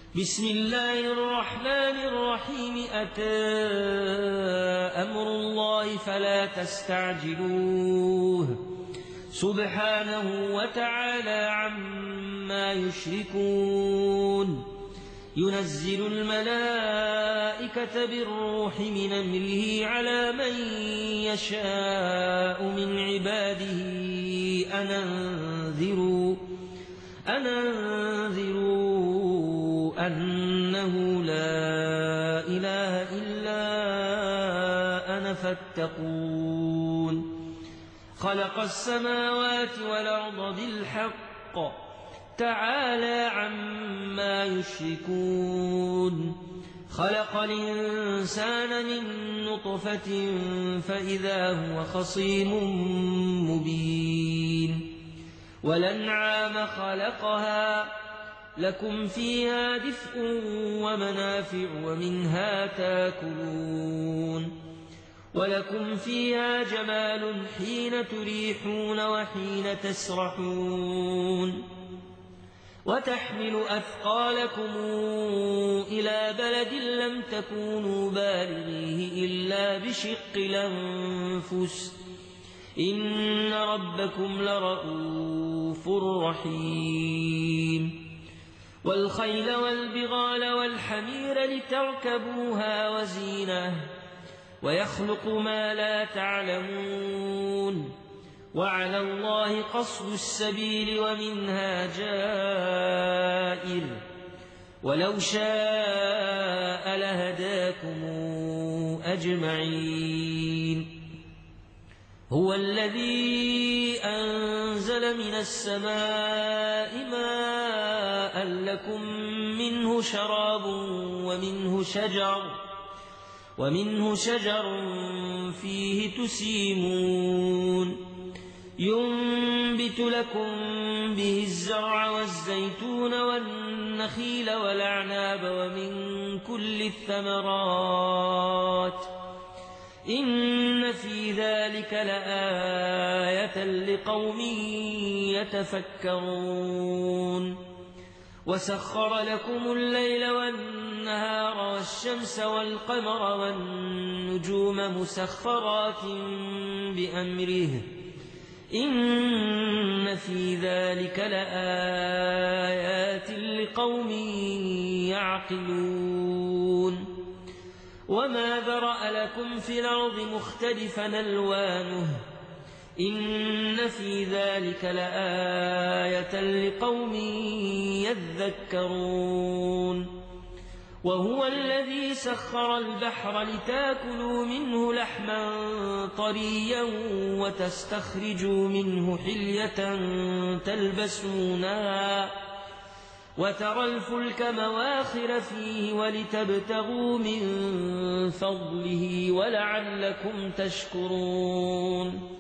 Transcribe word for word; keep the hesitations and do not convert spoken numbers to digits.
بسم الله الرحمن الرحيم أتى أمر الله فلا تستعجلوه سبحانه وتعالى عما يشركون ينزل الملائكة بالروح من أمره على من يشاء من عباده أن أنذروا أن أنذروا أنه لا إله إلا أنا فاتقون خلق السماوات والأرض بالحق تعالى عما يشركون خلق الإنسان من نطفة فإذا هو خصيم مبين والأنعام خلقها لكم فيها دفء ومنافع ومنها تاكلون ولكم فيها جمال حين تريحون وحين تسرحون وتحمل أثقالكم إلى بلد لم تكونوا بالغيه إلا بشق الأنفس إن ربكم لرءوف رحيم والخيل والبغال والحمير لتركبوها وزينة ويخلق ما لا تعلمون وعلى الله قصد السبيل ومنها جائر ولو شاء لهداكم أجمعين هو الذي أنزل من السماء ماء لكم منه شراب ومنه شجر ومنه شجر فيه تسيمون ينبت لكم به الزرع والزيتون والنخيل والأعناب ومن كل الثمرات إن في ذلك لآية لقوم يتفكرون وسخر لكم الليل والنهار والشمس والقمر والنجوم مسخرات بأمره إن في ذلك لآيات لقوم يعقلون وما ذرأ لكم في الأرض مختلفا ألوانه إن في ذلك لآية لقوم يذكرون وهو الذي سخر البحر لتاكلوا منه لحما طريا وتستخرجوا منه حلية تلبسونها وترى الفلك مواخر فيه ولتبتغوا من فضله ولعلكم تشكرون